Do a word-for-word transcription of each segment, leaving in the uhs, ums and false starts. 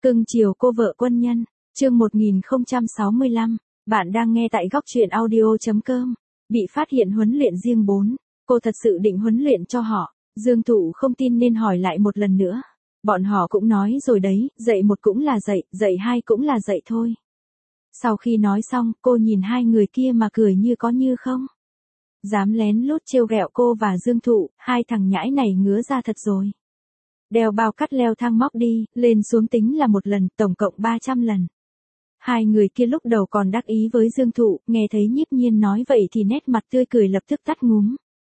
Cưng chiều cô vợ quân nhân, chương một nghìn không trăm sáu mươi lăm, bạn đang nghe tại góc truyện audio.com. Bị phát hiện huấn luyện riêng bốn, cô thật sự định huấn luyện cho họ, Dương Thụ không tin nên hỏi lại một lần nữa. Bọn họ cũng nói rồi đấy, dạy một cũng là dạy, dạy hai cũng là dạy thôi. Sau khi nói xong, cô nhìn hai người kia mà cười như có như không. Dám lén lút trêu ghẹo cô và Dương Thụ, hai thằng nhãi này ngứa ra thật rồi. Đeo bao cắt leo thang móc đi, lên xuống tính là một lần, tổng cộng ba trăm lần. Hai người kia lúc đầu còn đắc ý với Dương Thụ, nghe thấy Nhiếp Nhiên nói vậy thì nét mặt tươi cười lập tức tắt ngúm.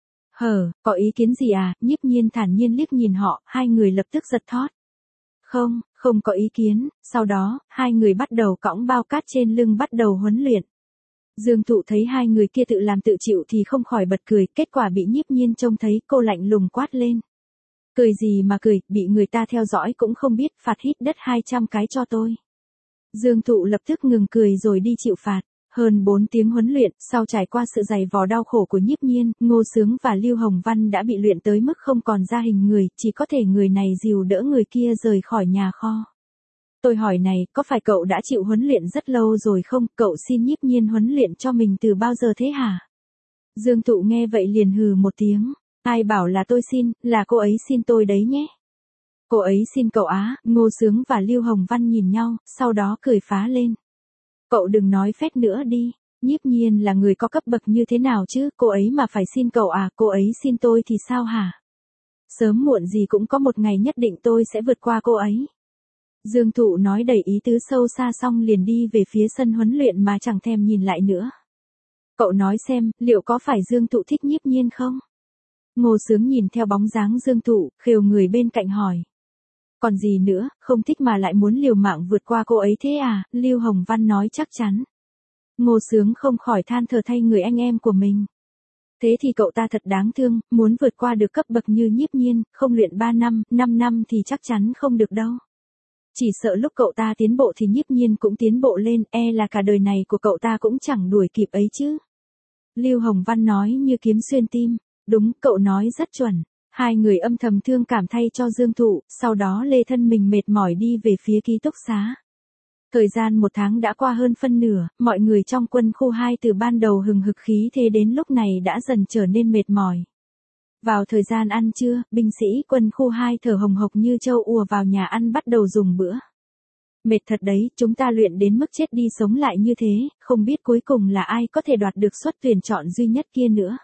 Hờ, có ý kiến gì à? Nhiếp Nhiên thản nhiên liếc nhìn họ, hai người lập tức giật thót. Không, không có ý kiến, sau đó, hai người bắt đầu cõng bao cát trên lưng bắt đầu huấn luyện. Dương Thụ thấy hai người kia tự làm tự chịu thì không khỏi bật cười, kết quả bị Nhiếp Nhiên trông thấy cô lạnh lùng quát lên. Cười gì mà cười, bị người ta theo dõi cũng không biết, phạt hít đất hai trăm cái cho tôi. Dương Thụ lập tức ngừng cười rồi đi chịu phạt. Hơn bốn tiếng huấn luyện, sau trải qua sự dày vò đau khổ của Nhiếp Nhiên, Ngô Sướng và Lưu Hồng Văn đã bị luyện tới mức không còn ra hình người, chỉ có thể người này dìu đỡ người kia rời khỏi nhà kho. Tôi hỏi này, có phải cậu đã chịu huấn luyện rất lâu rồi không? Cậu xin Nhiếp Nhiên huấn luyện cho mình từ bao giờ thế hả? Dương Thụ nghe vậy liền hừ một tiếng. Ai bảo là tôi xin, là cô ấy xin tôi đấy nhé. Cô ấy xin cậu á? Ngô Sướng và Lưu Hồng Văn nhìn nhau, sau đó cười phá lên. Cậu đừng nói phét nữa đi, Nhiếp Nhiên là người có cấp bậc như thế nào chứ, cô ấy mà phải xin cậu à, cô ấy xin tôi thì sao hả? Sớm muộn gì cũng có một ngày nhất định tôi sẽ vượt qua cô ấy. Dương Thụ nói đầy ý tứ sâu xa xong liền đi về phía sân huấn luyện mà chẳng thèm nhìn lại nữa. Cậu nói xem, liệu có phải Dương Thụ thích Nhiếp Nhiên không? Ngô Sướng nhìn theo bóng dáng Dương Thụ, khều người bên cạnh hỏi. Còn gì nữa, không thích mà lại muốn liều mạng vượt qua cô ấy thế à? Lưu Hồng Văn nói chắc chắn. Ngô Sướng không khỏi than thở thay người anh em của mình. Thế thì cậu ta thật đáng thương, muốn vượt qua được cấp bậc như Nhiếp Nhiên, không luyện ba năm, năm năm thì chắc chắn không được đâu. Chỉ sợ lúc cậu ta tiến bộ thì Nhiếp Nhiên cũng tiến bộ lên, e là cả đời này của cậu ta cũng chẳng đuổi kịp ấy chứ. Lưu Hồng Văn nói như kiếm xuyên tim. Đúng, cậu nói rất chuẩn. Hai người âm thầm thương cảm thay cho Dương Thụ, sau đó lê thân mình mệt mỏi đi về phía ký túc xá. Thời gian một tháng đã qua hơn phân nửa, mọi người trong quân khu hai từ ban đầu hừng hực khí thế đến lúc này đã dần trở nên mệt mỏi. Vào thời gian ăn trưa, binh sĩ quân khu hai thở hồng hộc như trâu ùa vào nhà ăn bắt đầu dùng bữa. Mệt thật đấy, chúng ta luyện đến mức chết đi sống lại như thế, không biết cuối cùng là ai có thể đoạt được suất tuyển chọn duy nhất kia nữa.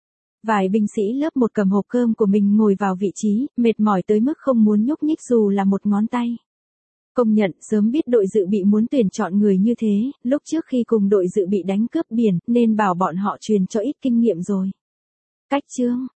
Vài binh sĩ lớp một cầm hộp cơm của mình ngồi vào vị trí, mệt mỏi tới mức không muốn nhúc nhích dù là một ngón tay. Công nhận, sớm biết đội dự bị muốn tuyển chọn người như thế, lúc trước khi cùng đội dự bị đánh cướp biển, nên bảo bọn họ truyền cho ít kinh nghiệm rồi. Cách chương,